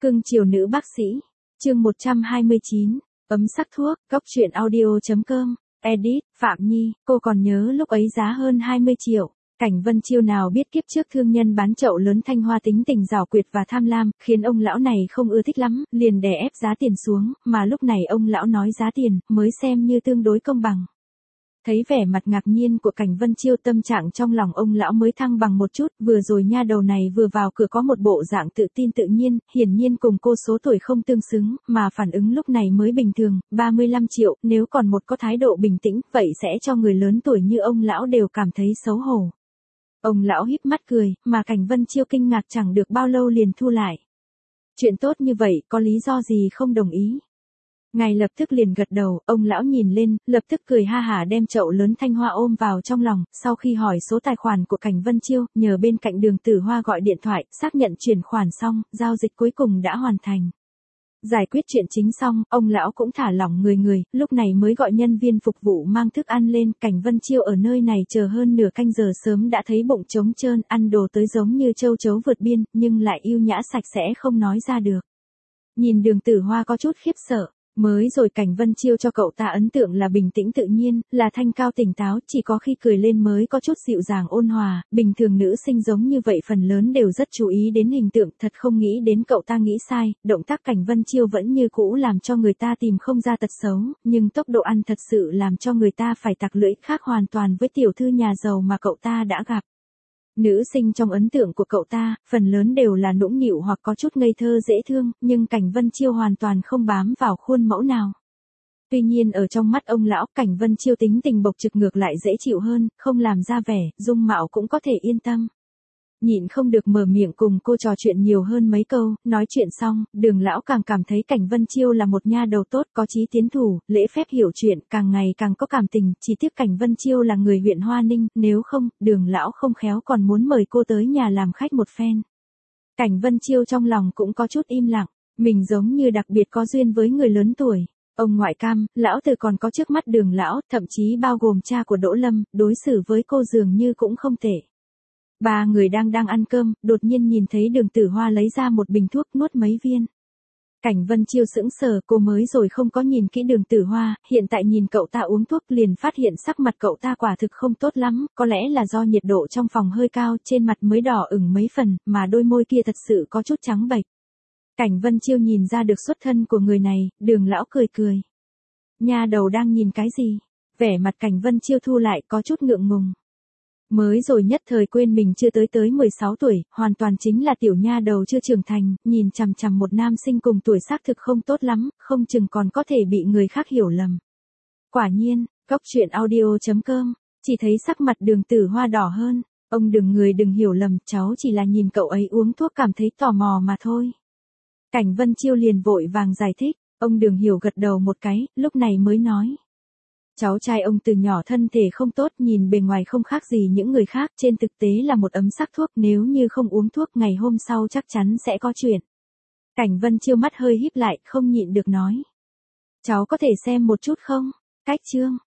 Cưng chiều nữ bác sĩ. Chương 129. Ấm sắc thuốc. Góc truyện audio.com. Edit. Phạm Nhi. Cô còn nhớ lúc ấy giá hơn 20 triệu. Cảnh Vân Chiêu nào biết kiếp trước thương nhân bán chậu lớn Thanh Hoa tính tình giảo quyệt và tham lam, khiến ông lão này không ưa thích lắm, liền đè ép giá tiền xuống, mà lúc này ông lão nói giá tiền mới xem như tương đối công bằng. Thấy vẻ mặt ngạc nhiên của Cảnh Vân Chiêu, tâm trạng trong lòng ông lão mới thăng bằng một chút, vừa rồi nha đầu này vừa vào cửa có một bộ dạng tự tin tự nhiên, hiển nhiên cùng cô số tuổi không tương xứng, mà phản ứng lúc này mới bình thường, 35 triệu, nếu còn một có thái độ bình tĩnh, vậy sẽ cho người lớn tuổi như ông lão đều cảm thấy xấu hổ. Ông lão híp mắt cười, mà Cảnh Vân Chiêu kinh ngạc chẳng được bao lâu liền thu lại. Chuyện tốt như vậy, có lý do gì không đồng ý? Ngài lập tức liền gật đầu, ông lão nhìn lên, lập tức cười ha hả đem chậu lớn Thanh Hoa ôm vào trong lòng, sau khi hỏi số tài khoản của Cảnh Vân Chiêu, nhờ bên cạnh Đường Tử Hoa gọi điện thoại, xác nhận chuyển khoản xong, giao dịch cuối cùng đã hoàn thành. Giải quyết chuyện chính xong, ông lão cũng thả lỏng người, lúc này mới gọi nhân viên phục vụ mang thức ăn lên. Cảnh Vân Chiêu ở nơi này chờ hơn nửa canh giờ sớm đã thấy bụng trống trơn, ăn đồ tới giống như châu chấu vượt biên, nhưng lại yêu nhã sạch sẽ không nói ra được. Nhìn Đường Tử Hoa có chút khiếp sợ. Mới rồi Cảnh Vân Chiêu cho cậu ta ấn tượng là bình tĩnh tự nhiên, là thanh cao tỉnh táo, chỉ có khi cười lên mới có chút dịu dàng ôn hòa, bình thường nữ sinh giống như vậy phần lớn đều rất chú ý đến hình tượng, thật không nghĩ đến cậu ta nghĩ sai, động tác Cảnh Vân Chiêu vẫn như cũ làm cho người ta tìm không ra tật xấu, nhưng tốc độ ăn thật sự làm cho người ta phải tặc lưỡi, khác hoàn toàn với tiểu thư nhà giàu mà cậu ta đã gặp. Nữ sinh trong ấn tượng của cậu ta, phần lớn đều là nũng nịu hoặc có chút ngây thơ dễ thương, nhưng Cảnh Vân Chiêu hoàn toàn không bám vào khuôn mẫu nào. Tuy nhiên ở trong mắt ông lão, Cảnh Vân Chiêu tính tình bộc trực ngược lại dễ chịu hơn, không làm ra vẻ, dung mạo cũng có thể yên tâm. Nhịn không được mở miệng cùng cô trò chuyện nhiều hơn mấy câu, nói chuyện xong, Đường lão càng cảm thấy Cảnh Vân Chiêu là một nha đầu tốt, có chí tiến thủ, lễ phép hiểu chuyện, càng ngày càng có cảm tình, chỉ tiếc Cảnh Vân Chiêu là người huyện Hoa Ninh, nếu không, Đường lão không khéo còn muốn mời cô tới nhà làm khách một phen. Cảnh Vân Chiêu trong lòng cũng có chút im lặng, mình giống như đặc biệt có duyên với người lớn tuổi. Ông ngoại Cam, lão tử còn có trước mắt Đường lão, thậm chí bao gồm cha của Đỗ Lâm, đối xử với cô dường như cũng không tệ. Ba người đang ăn cơm, đột nhiên nhìn thấy Đường Tử Hoa lấy ra một bình thuốc, nuốt mấy viên. Cảnh Vân Chiêu sững sờ, cô mới rồi không có nhìn kỹ Đường Tử Hoa, hiện tại nhìn cậu ta uống thuốc liền phát hiện sắc mặt cậu ta quả thực không tốt lắm, có lẽ là do nhiệt độ trong phòng hơi cao, trên mặt mới đỏ ửng mấy phần, mà đôi môi kia thật sự có chút trắng bệch. Cảnh Vân Chiêu nhìn ra được xuất thân của người này, Đường lão cười. Nha đầu đang nhìn cái gì? Vẻ mặt Cảnh Vân Chiêu thu lại, có chút ngượng ngùng. Mới rồi nhất thời quên mình chưa tới 16 tuổi, hoàn toàn chính là tiểu nha đầu chưa trưởng thành, nhìn chằm chằm một nam sinh cùng tuổi xác thực không tốt lắm, không chừng còn có thể bị người khác hiểu lầm. Quả nhiên, góc truyện audio.com, chỉ thấy sắc mặt Đường Tử Hoa đỏ hơn, ông đừng hiểu lầm, cháu chỉ là nhìn cậu ấy uống thuốc cảm thấy tò mò mà thôi. Cảnh Vân Chiêu liền vội vàng giải thích, ông Đường hiểu gật đầu một cái, lúc này mới nói. Cháu trai ông từ nhỏ thân thể không tốt, nhìn bề ngoài không khác gì những người khác, trên thực tế là một ấm sắc thuốc, nếu như không uống thuốc ngày hôm sau chắc chắn sẽ có chuyện. Cảnh Vân Chiêu mắt hơi híp lại, không nhịn được nói. Cháu có thể xem một chút không? Cách chương.